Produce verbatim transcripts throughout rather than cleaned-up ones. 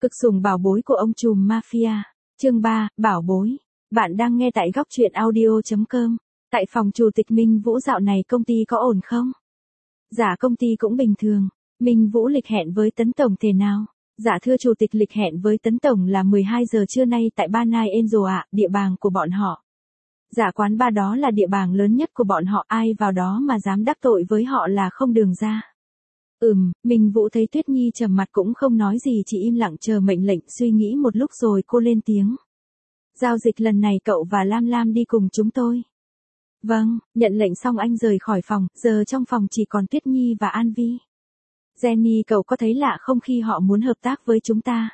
Cực sủng bảo bối của ông trùm mafia. Chương ba, bảo bối. Bạn đang nghe tại góc truyện audio chấm com. Tại phòng chủ tịch Minh Vũ dạo này công ty có ổn không? Dạ công ty cũng bình thường. Minh Vũ lịch hẹn với Tấn Tổng thế nào? Dạ thưa chủ tịch, lịch hẹn với Tấn Tổng là mười hai giờ trưa nay tại Ba Nai Angel ạ, địa bàn của bọn họ. Dạ quán ba đó là địa bàn lớn nhất của bọn họ, ai vào đó mà dám đắc tội với họ là không đường ra. Ừm, Minh Vũ thấy Tuyết Nhi trầm mặt cũng không nói gì, chỉ im lặng chờ mệnh lệnh, suy nghĩ một lúc rồi cô lên tiếng. Giao dịch lần này cậu và Lam Lam đi cùng chúng tôi. Vâng, nhận lệnh xong anh rời khỏi phòng, giờ trong phòng chỉ còn Tuyết Nhi và An Vi. Jenny, cậu có thấy lạ không khi họ muốn hợp tác với chúng ta?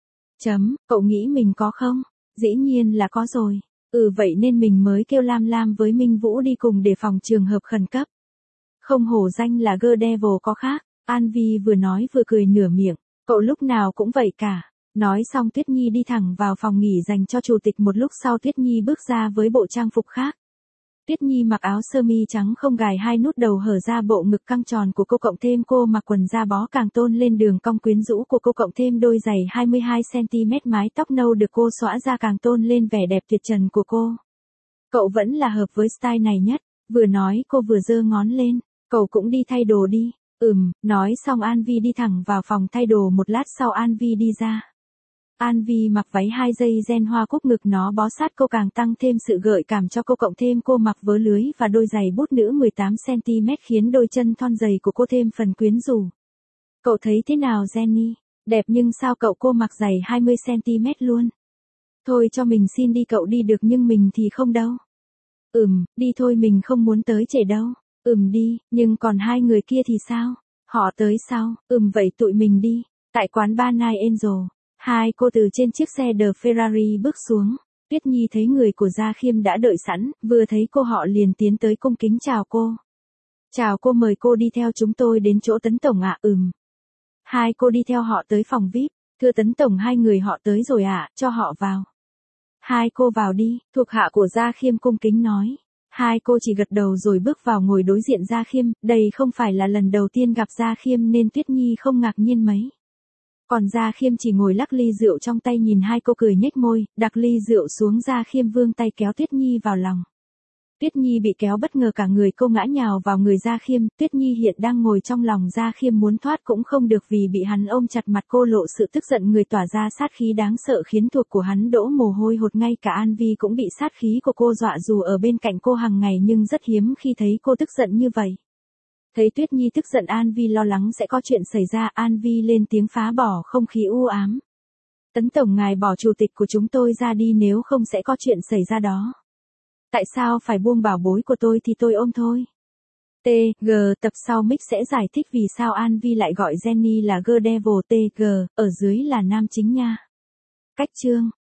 Chấm, cậu nghĩ mình có không? Dĩ nhiên là có rồi. Ừ vậy nên mình mới kêu Lam Lam với Minh Vũ đi cùng để phòng trường hợp khẩn cấp. Không hổ danh là Girl Devil có khác. An Vi vừa nói vừa cười nửa miệng, cậu lúc nào cũng vậy cả. Nói xong Tuyết Nhi đi thẳng vào phòng nghỉ dành cho chủ tịch, một lúc sau Tuyết Nhi bước ra với bộ trang phục khác. Tuyết Nhi mặc áo sơ mi trắng không gài hai nút đầu hở ra bộ ngực căng tròn của cô, cộng thêm cô mặc quần da bó càng tôn lên đường cong quyến rũ của cô, cộng thêm đôi giày hai mươi hai xăng ti mét, mái tóc nâu được cô xõa ra càng tôn lên vẻ đẹp tuyệt trần của cô. Cậu vẫn là hợp với style này nhất, vừa nói cô vừa giơ ngón lên, cậu cũng đi thay đồ đi. Ừm, nói xong An Vi đi thẳng vào phòng thay đồ, một lát sau An Vi đi ra. An Vi mặc váy hai dây ren hoa cúc, ngực nó bó sát cô càng tăng thêm sự gợi cảm cho cô, cộng thêm cô mặc vớ lưới và đôi giày bút nữ mười tám xăng ti mét khiến đôi chân thon dày của cô thêm phần quyến rũ. Cậu thấy thế nào Jenny? Đẹp nhưng sao cậu cô mặc giày hai mươi xăng ti mét luôn? Thôi cho mình xin đi, cậu đi được nhưng mình thì không đâu. Ừm, đi thôi, mình không muốn tới trễ đâu. Ừm đi, nhưng còn hai người kia thì sao? Họ tới sau. Ừm vậy tụi mình đi. Tại quán Ba Nai Angel, hai cô từ trên chiếc xe The Ferrari bước xuống. Tuyết Nhi thấy người của Gia Khiêm đã đợi sẵn, vừa thấy cô họ liền tiến tới cung kính chào cô. Chào cô, mời cô đi theo chúng tôi đến chỗ Tấn Tổng ạ. Ừm. Hai cô đi theo họ tới phòng vi ai pi. Thưa Tấn Tổng, hai người họ tới rồi ạ, cho họ vào. Hai cô vào đi, thuộc hạ của Gia Khiêm cung kính nói. Hai cô chỉ gật đầu rồi bước vào ngồi đối diện Gia Khiêm, đây không phải là lần đầu tiên gặp Gia Khiêm nên Tuyết Nhi không ngạc nhiên mấy. Còn Gia Khiêm chỉ ngồi lắc ly rượu trong tay nhìn hai cô cười nhếch môi, đặt ly rượu xuống. Gia Khiêm vươn tay kéo Tuyết Nhi vào lòng. Tuyết Nhi bị kéo bất ngờ, cả người cô ngã nhào vào người Gia Khiêm. Tuyết Nhi hiện đang ngồi trong lòng Gia Khiêm, muốn thoát cũng không được vì bị hắn ôm chặt, mặt cô lộ sự tức giận, người tỏa ra sát khí đáng sợ khiến thuộc của hắn đổ mồ hôi hột, ngay cả An Vi cũng bị sát khí của cô dọa, dù ở bên cạnh cô hàng ngày nhưng rất hiếm khi thấy cô tức giận như vậy. Thấy Tuyết Nhi tức giận, An Vi lo lắng sẽ có chuyện xảy ra, An Vi lên tiếng phá bỏ không khí u ám. Tấn Tổng, ngài bỏ chủ tịch của chúng tôi ra đi, nếu không sẽ có chuyện xảy ra đó. Tại sao phải buông bảo bối của tôi thì tôi ôm thôi. tê giê, tập sau Mick sẽ giải thích vì sao An Vi lại gọi Jenny là Girl Devil. tê giê, ở dưới là nam chính nha. Cách chương.